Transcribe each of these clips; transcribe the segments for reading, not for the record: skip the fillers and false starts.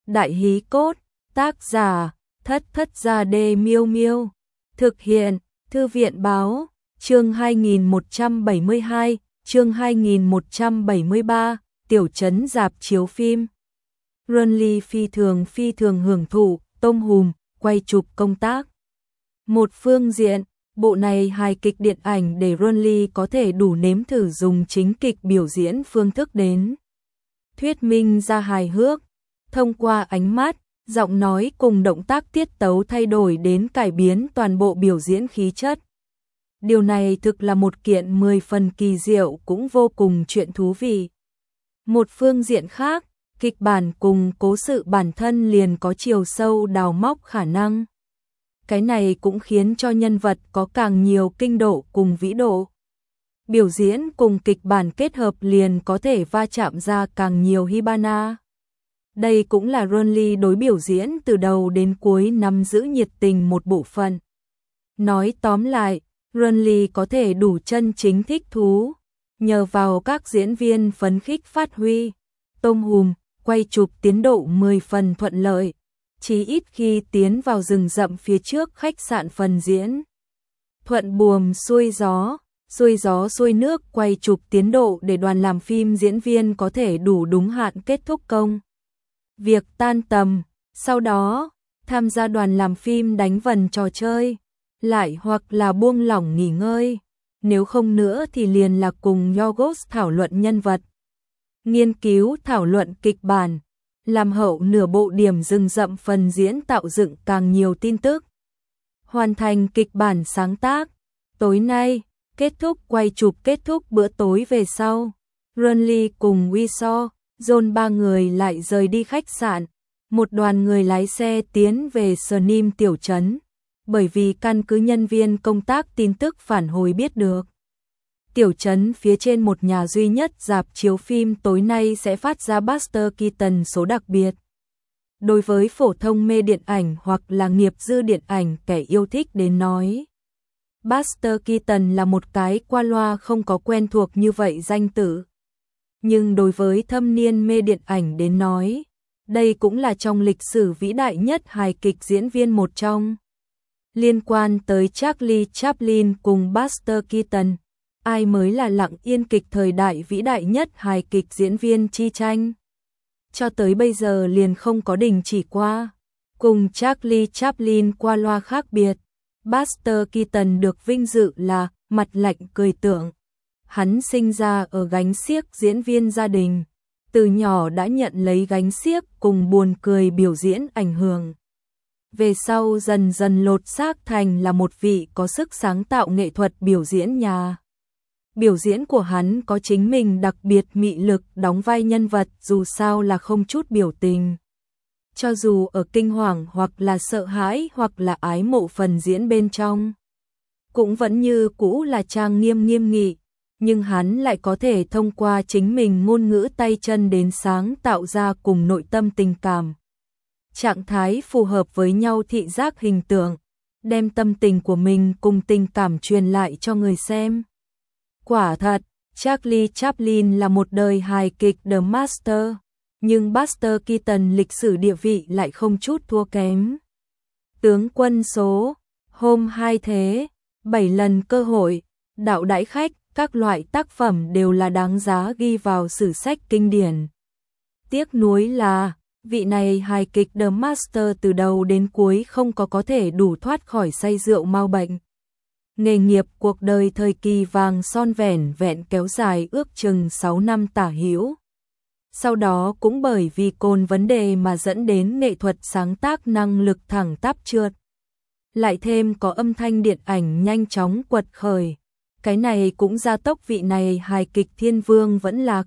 Đại hí cốt, tác giả, Thất Thất Gia Đê Miêu Miêu. Thực hiện, Thư viện báo, chương 2172, chương 2173, tiểu trấn rạp chiếu phim. Runly phi thường hưởng thụ, tôm hùm, quay chụp công tác. Một phương diện, bộ này hài kịch điện ảnh để Runly có thể đủ nếm thử dùng chính kịch biểu diễn phương thức đến thuyết minh ra hài hước, thông qua ánh mắt, giọng nói cùng động tác tiết tấu thay đổi đến cải biến toàn bộ biểu diễn khí chất. Điều này thực là một kiện 10 phần kỳ diệu cũng vô cùng chuyện thú vị. Một phương diện khác, kịch bản cùng cố sự bản thân liền có chiều sâu đào móc khả năng. Cái này cũng khiến cho nhân vật có càng nhiều kinh độ cùng vĩ độ. Biểu diễn cùng kịch bản kết hợp liền có thể va chạm ra càng nhiều hibana. Đây cũng là Runly đối biểu diễn từ đầu đến cuối nắm giữ nhiệt tình một bộ phận. Nói tóm lại, Runly có thể đủ chân chính thích thú, nhờ vào các diễn viên phấn khích phát huy, tôm hùm, quay chụp tiến độ 10 phần thuận lợi, chí ít khi tiến vào rừng rậm phía trước khách sạn phần diễn. Thuận buồm xuôi gió xuôi nước quay chụp tiến độ để đoàn làm phim diễn viên có thể đủ đúng hạn kết thúc công việc tan tầm, sau đó tham gia đoàn làm phim đánh vần trò chơi, lại hoặc là buông lỏng nghỉ ngơi, nếu không nữa thì liền là cùng Yorgos thảo luận nhân vật, nghiên cứu thảo luận kịch bản, làm hậu nửa bộ điểm rừng rậm phần diễn tạo dựng càng nhiều tin tức. Hoàn thành kịch bản sáng tác, tối nay, kết thúc quay chụp kết thúc bữa tối về sau, Runly cùng Wiso, John ba người lại rời đi khách sạn, một đoàn người lái xe tiến về Snim tiểu trấn, bởi vì căn cứ nhân viên công tác tin tức phản hồi biết được. Tiểu trấn phía trên một nhà duy nhất rạp chiếu phim tối nay sẽ phát ra Buster Keaton số đặc biệt. Đối với phổ thông mê điện ảnh hoặc là nghiệp dư điện ảnh kẻ yêu thích đến nói, Buster Keaton là một cái qua loa không có quen thuộc như vậy danh tử. Nhưng đối với thâm niên mê điện ảnh đến nói, đây cũng là trong lịch sử vĩ đại nhất hài kịch diễn viên một trong. Liên quan tới Charlie Chaplin cùng Buster Keaton, ai mới là lặng yên kịch thời đại vĩ đại nhất hài kịch diễn viên chi tranh? Cho tới bây giờ liền không có đình chỉ qua. Cùng Charlie Chaplin qua loa khác biệt, Buster Keaton được vinh dự là mặt lạnh cười tượng. Hắn sinh ra ở gánh xiếc diễn viên gia đình, từ nhỏ đã nhận lấy gánh xiếc cùng buồn cười biểu diễn ảnh hưởng. Về sau dần dần lột xác thành là một vị có sức sáng tạo nghệ thuật biểu diễn nhà. Biểu diễn của hắn có chính mình đặc biệt mị lực, đóng vai nhân vật dù sao là không chút biểu tình. Cho dù ở kinh hoàng hoặc là sợ hãi hoặc là ái mộ phần diễn bên trong, cũng vẫn như cũ là trang nghiêm nghiêm nghị, nhưng hắn lại có thể thông qua chính mình ngôn ngữ tay chân đến sáng tạo ra cùng nội tâm tình cảm. Trạng thái phù hợp với nhau thị giác hình tượng, đem tâm tình của mình cùng tình cảm truyền lại cho người xem. Quả thật, Charlie Chaplin là một đời hài kịch The Master, nhưng Buster Keaton lịch sử địa vị lại không chút thua kém. Tướng quân số, hôm 2 thế, 7 lần cơ hội, đạo đãi khách, các loại tác phẩm đều là đáng giá ghi vào sử sách kinh điển. Tiếc nuối là, vị này hài kịch The Master từ đầu đến cuối không có thể đủ thoát khỏi say rượu mau bệnh. Nghề nghiệp cuộc đời thời kỳ vàng son vẹn vẹn kéo dài ước chừng 6 năm tả hữu. Sau đó cũng bởi vì cồn vấn đề mà dẫn đến nghệ thuật sáng tác năng lực thẳng tắp trượt. Lại thêm có âm thanh điện ảnh nhanh chóng quật khởi. Cái này cũng gia tốc vị này hài kịch thiên vương vẫn lạc.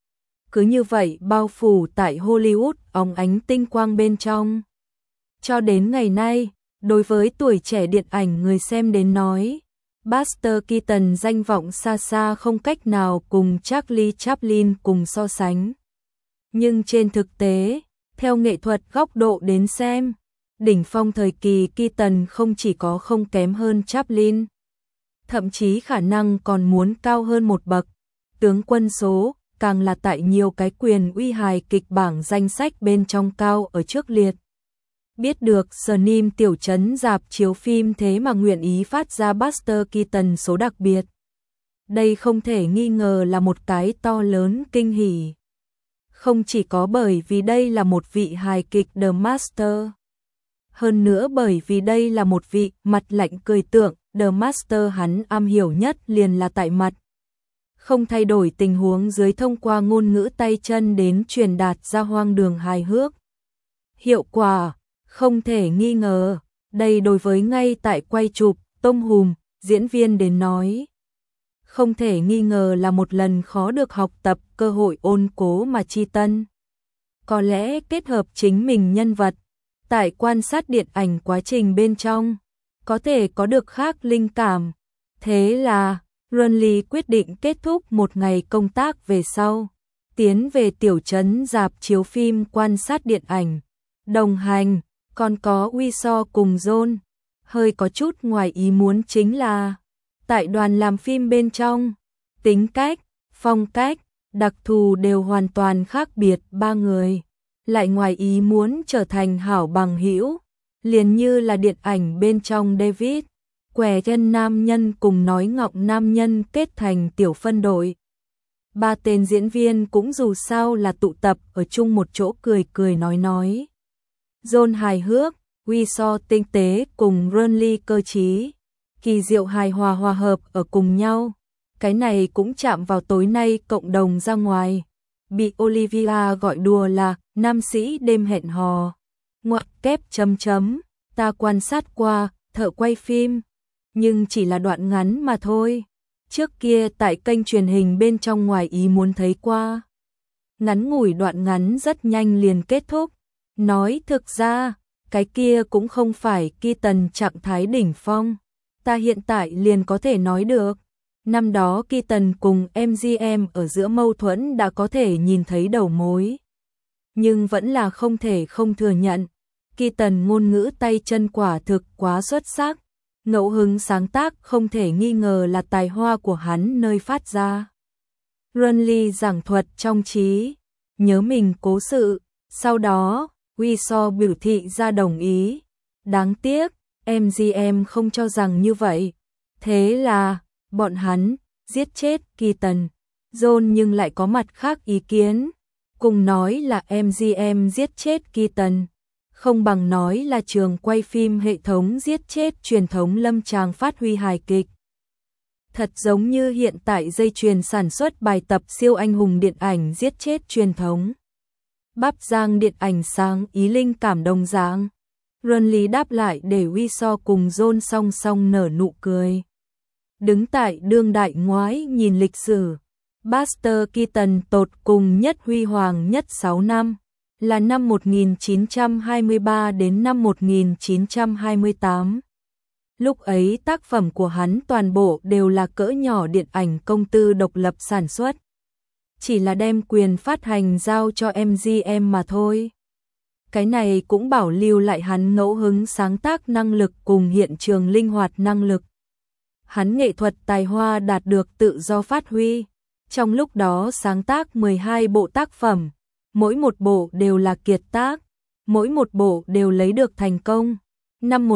Cứ như vậy bao phủ tại Hollywood óng ánh tinh quang bên trong. Cho đến ngày nay, đối với tuổi trẻ điện ảnh người xem đến nói, Buster Keaton danh vọng xa xa không cách nào cùng Charlie Chaplin cùng so sánh. Nhưng trên thực tế, theo nghệ thuật góc độ đến xem, đỉnh phong thời kỳ Keaton không chỉ có không kém hơn Chaplin, thậm chí khả năng còn muốn cao hơn một bậc. Tướng quân số, càng là tại nhiều cái quyền uy hài kịch bảng danh sách bên trong cao ở trước liệt. Biết được Snim tiểu trấn rạp chiếu phim thế mà nguyện ý phát ra Buster Keaton số đặc biệt. Đây không thể nghi ngờ là một cái to lớn kinh hỉ. Không chỉ có bởi vì đây là một vị hài kịch The Master. Hơn nữa bởi vì đây là một vị mặt lạnh cười tượng, The Master hắn am hiểu nhất liền là tại mặt. Không thay đổi tình huống dưới thông qua ngôn ngữ tay chân đến truyền đạt ra hoang đường hài hước. Hiệu quả, không thể nghi ngờ, đây đối với ngay tại quay chụp, Tom Hùm, diễn viên đến nói. Không thể nghi ngờ là một lần khó được học tập cơ hội ôn cố mà chi tân. Có lẽ kết hợp chính mình nhân vật, tại quan sát điện ảnh quá trình bên trong, có thể có được khác linh cảm. Thế là, Runley quyết định kết thúc một ngày công tác về sau, tiến về tiểu trấn rạp chiếu phim quan sát điện ảnh. Đồng hành, còn có Wiseau cùng John. Hơi có chút ngoài ý muốn chính là, tại đoàn làm phim bên trong, tính cách, phong cách, đặc thù đều hoàn toàn khác biệt ba người. Lại ngoài ý muốn trở thành hảo bằng hữu, liền như là điện ảnh bên trong David, què chân nam nhân cùng nói ngọng nam nhân kết thành tiểu phân đội. Ba tên diễn viên cũng dù sao là tụ tập ở chung một chỗ cười cười nói. John hài hước, Wiseau tinh tế cùng Runley cơ trí, kỳ diệu hài hòa hòa hợp ở cùng nhau. Cái này cũng chạm vào tối nay cộng đồng ra ngoài. Bị Olivia gọi đùa là nam sĩ đêm hẹn hò. Ngoặc kép chấm chấm, ta quan sát qua, thợ quay phim, nhưng chỉ là đoạn ngắn mà thôi. Trước kia tại kênh truyền hình bên trong ngoài ý muốn thấy qua. Ngắn ngủi đoạn ngắn rất nhanh liền kết thúc. Nói thực ra, cái kia cũng không phải Keaton trạng thái đỉnh phong. Ta hiện tại liền có thể nói được. Năm đó Keaton cùng MGM ở giữa mâu thuẫn đã có thể nhìn thấy đầu mối. Nhưng vẫn là không thể không thừa nhận. Keaton ngôn ngữ tay chân quả thực quá xuất sắc. Ngẫu hứng sáng tác không thể nghi ngờ là tài hoa của hắn nơi phát ra. Runley giảng thuật trong trí, nhớ mình cố sự. Sau đó, Wiseau biểu thị ra đồng ý. Đáng tiếc, MGM không cho rằng như vậy. Thế là, bọn hắn giết chết Keaton. John nhưng lại có mặt khác ý kiến. Cùng nói là MGM giết chết Keaton, không bằng nói là trường quay phim hệ thống giết chết truyền thống lâm tràng phát huy hài kịch. Thật giống như hiện tại dây chuyền sản xuất bài tập siêu anh hùng điện ảnh giết chết truyền thống. Bắp giang điện ảnh sáng ý linh cảm đồng dạng. Runley đáp lại để Wiseau cùng John song song nở nụ cười. Đứng tại đương đại ngoái nhìn lịch sử, Buster Keaton tột cùng nhất huy hoàng nhất 6 năm, là năm 1923 đến năm 1928. Lúc ấy tác phẩm của hắn toàn bộ đều là cỡ nhỏ điện ảnh công tư độc lập sản xuất. Chỉ là đem quyền phát hành giao cho MGM mà thôi. Cái này cũng bảo lưu lại hắn ngẫu hứng sáng tác năng lực cùng hiện trường linh hoạt năng lực. Hắn nghệ thuật tài hoa đạt được tự do phát huy. Trong lúc đó sáng tác 12 bộ tác phẩm, mỗi một bộ đều là kiệt tác, mỗi một bộ đều lấy được thành công. Năm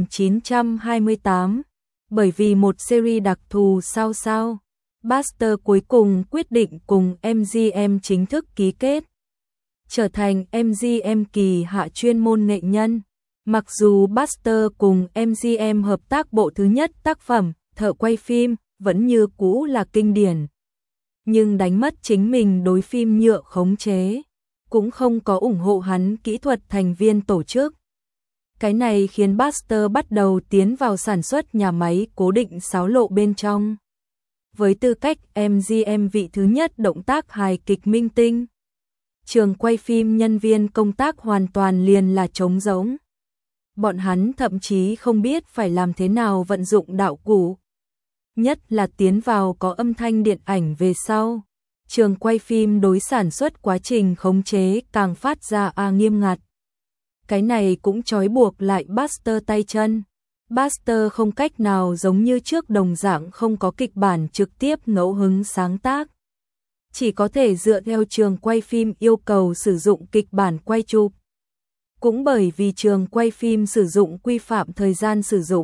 1928, bởi vì một series đặc thù sao, Buster cuối cùng quyết định cùng MGM chính thức ký kết, trở thành MGM kỳ hạ chuyên môn nghệ nhân. Mặc dù Buster cùng MGM hợp tác bộ thứ nhất tác phẩm, thợ quay phim, vẫn như cũ là kinh điển. Nhưng đánh mất chính mình đối phim nhựa khống chế, cũng không có ủng hộ hắn kỹ thuật thành viên tổ chức. Cái này khiến Buster bắt đầu tiến vào sản xuất nhà máy cố định sáo lộ bên trong. Với tư cách MGM vị thứ nhất động tác hài kịch minh tinh, trường quay phim nhân viên công tác hoàn toàn liền là trống rỗng. Bọn hắn thậm chí không biết phải làm thế nào vận dụng đạo cụ. Nhất là tiến vào có âm thanh điện ảnh về sau. Trường quay phim đối sản xuất quá trình khống chế càng phát ra nghiêm ngặt. Cái này cũng trói buộc lại Buster tay chân. Buster không cách nào giống như trước đồng dạng không có kịch bản trực tiếp ngẫu hứng sáng tác. chỉ có thể dựa theo trường quay phim yêu cầu sử dụng kịch bản quay chụp. Cũng bởi vì trường quay phim sử dụng quy phạm thời gian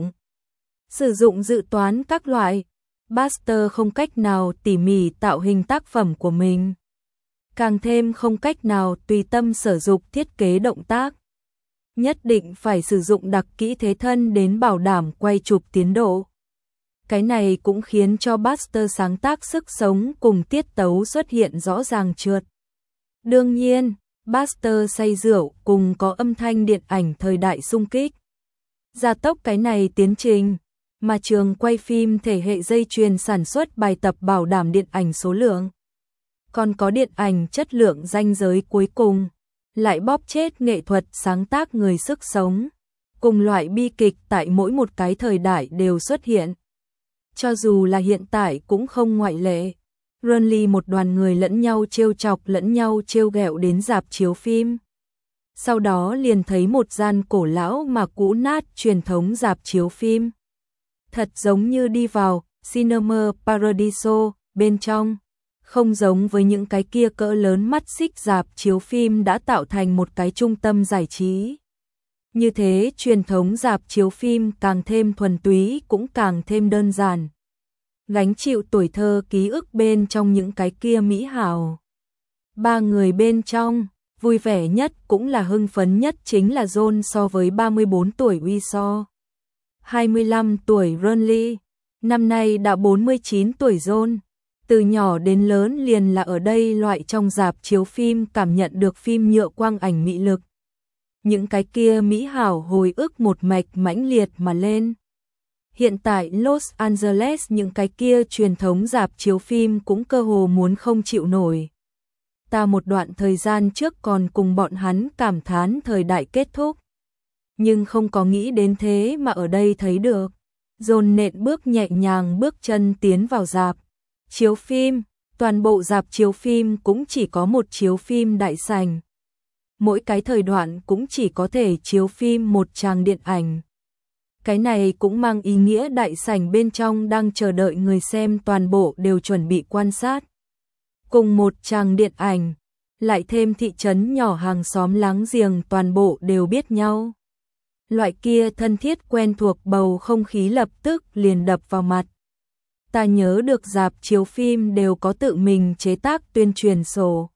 sử dụng dự toán các loại, Buster không cách nào tỉ mỉ tạo hình tác phẩm của mình. Càng thêm không cách nào tùy tâm sở dục thiết kế động tác. Nhất định phải sử dụng đặc kỹ thế thân đến bảo đảm quay chụp tiến độ. Cái này cũng khiến cho Buster sáng tác sức sống cùng tiết tấu xuất hiện rõ ràng trượt. Đương nhiên, Buster say rượu cùng có âm thanh điện ảnh thời đại xung kích. Gia tốc cái này tiến trình, mà trường quay phim thể hệ dây chuyền sản xuất bài tập bảo đảm điện ảnh số lượng. Còn có điện ảnh chất lượng ranh giới cuối cùng, lại bóp chết nghệ thuật sáng tác người sức sống. Cùng loại bi kịch tại mỗi một cái thời đại đều xuất hiện. Cho dù là hiện tại cũng không ngoại lệ. Runly một đoàn người lẫn nhau trêu chọc lẫn nhau trêu ghẹo đến rạp chiếu phim. Sau đó liền thấy một gian cổ lão mà cũ nát truyền thống rạp chiếu phim. Thật giống như đi vào Cinema Paradiso bên trong. Không giống với những cái kia cỡ lớn mắt xích rạp chiếu phim đã tạo thành một cái trung tâm giải trí. Như thế truyền thống rạp chiếu phim càng thêm thuần túy cũng càng thêm đơn giản. Gánh chịu tuổi thơ ký ức bên trong những cái kia mỹ hảo. Ba người bên trong, vui vẻ nhất cũng là hưng phấn nhất chính là John so với 34 tuổi Wiseau. 25 tuổi Runly, năm nay đã 49 tuổi John. Từ nhỏ đến lớn liền là ở đây loại trong rạp chiếu phim cảm nhận được phim nhựa quang ảnh mị lực. Những cái kia mỹ hảo hồi ức một mạch mãnh liệt mà lên. Hiện tại Los Angeles những cái kia truyền thống rạp chiếu phim cũng cơ hồ muốn không chịu nổi. Ta một đoạn thời gian trước còn cùng bọn hắn cảm thán thời đại kết thúc. Nhưng không có nghĩ đến thế mà ở đây thấy được. John nện bước nhẹ nhàng bước chân tiến vào rạp chiếu phim, toàn bộ rạp chiếu phim cũng chỉ có một chiếu phim đại sảnh. Mỗi cái thời đoạn cũng chỉ có thể chiếu phim một tràng điện ảnh. Cái này cũng mang ý nghĩa đại sảnh bên trong đang chờ đợi người xem toàn bộ đều chuẩn bị quan sát. Cùng một tràng điện ảnh, lại thêm thị trấn nhỏ hàng xóm láng giềng toàn bộ đều biết nhau. Loại kia thân thiết quen thuộc bầu không khí lập tức liền đập vào mặt. Ta nhớ được rạp chiếu phim đều có tự mình chế tác tuyên truyền sổ.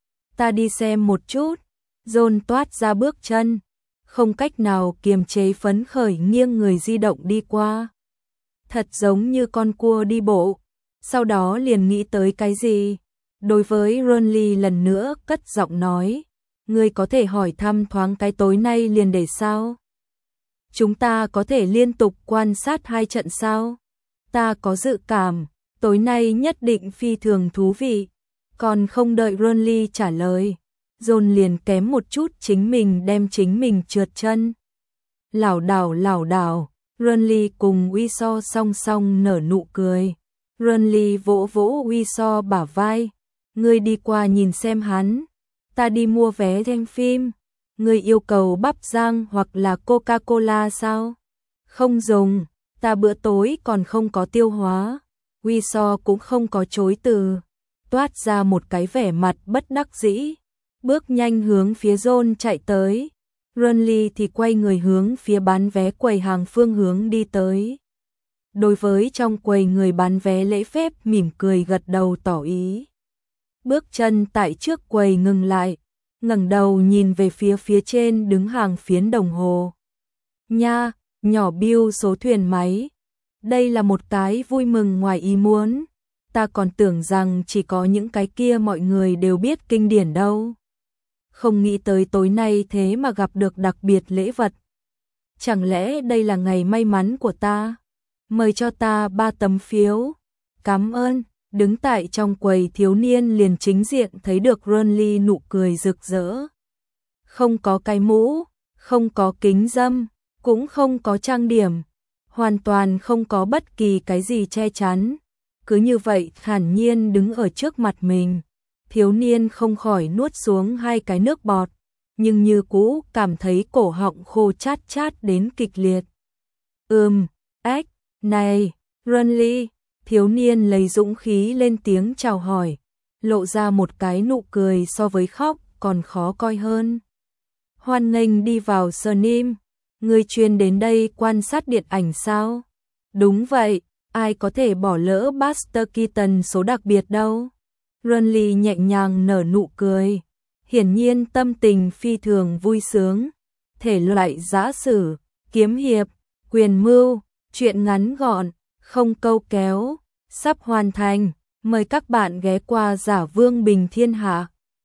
Ta đi xem một chút. John toát ra bước chân, không cách nào kiềm chế phấn khởi nghiêng người di động đi qua. Thật giống như con cua đi bộ, sau đó liền nghĩ tới cái gì. Đối với Runly lần nữa cất giọng nói, ngươi có thể hỏi thăm thoáng cái tối nay liền để sao? Chúng ta có thể liên tục quan sát 2 trận sao? Ta có dự cảm, tối nay nhất định phi thường thú vị. Còn không đợi Runly trả lời, John liền kém một chút chính mình đem chính mình trượt chân. Lảo đảo, Runly cùng Wiseau song song nở nụ cười. Runly vỗ vỗ Wiseau bả vai. Ngươi đi qua nhìn xem hắn. Ta đi mua vé xem phim. Ngươi yêu cầu bắp rang hoặc là Coca-Cola sao? Không dùng, ta bữa tối còn không có tiêu hóa. Wiseau cũng không có chối từ. Toát ra một cái vẻ mặt bất đắc dĩ. Bước nhanh hướng phía John chạy tới. Runly thì quay người hướng phía bán vé quầy hàng phương hướng đi tới. Đối với trong quầy người bán vé lễ phép mỉm cười gật đầu tỏ ý. Bước chân tại trước quầy ngừng lại, ngẩng đầu nhìn về phía trên đứng hàng phiến đồng hồ. Nha, nhỏ bill số thuyền máy. Đây là một cái vui mừng ngoài ý muốn. Ta còn tưởng rằng chỉ có những cái kia mọi người đều biết kinh điển đâu. Không nghĩ tới tối nay thế mà gặp được đặc biệt lễ vật. Chẳng lẽ đây là ngày may mắn của ta? Mời cho ta 3 tấm phiếu. Cảm ơn. Đứng tại trong quầy thiếu niên liền chính diện thấy được Runly nụ cười rực rỡ. Không có cái mũ, không có kính râm, cũng không có trang điểm. Hoàn toàn không có bất kỳ cái gì che chắn. Cứ như vậy thản nhiên đứng ở trước mặt mình. Thiếu niên không khỏi nuốt xuống 2 cái nước bọt, nhưng như cũ cảm thấy cổ họng khô chát chát đến kịch liệt. Này, Runly, thiếu niên lấy dũng khí lên tiếng chào hỏi. lộ ra một cái nụ cười so với khóc còn khó coi hơn. Hoan nghênh đi vào Snim, ngươi chuyên đến đây quan sát điện ảnh sao? Đúng vậy, ai có thể bỏ lỡ Buster Keaton số đặc biệt đâu. Renly nhẹ nhàng nở nụ cười, hiển nhiên tâm tình phi thường vui sướng. Thể loại giã sử, kiếm hiệp, quyền mưu, truyện ngắn gọn, không câu kéo, sắp hoàn thành. Mời các bạn ghé qua Giả Vương Bình Thiên Hạ.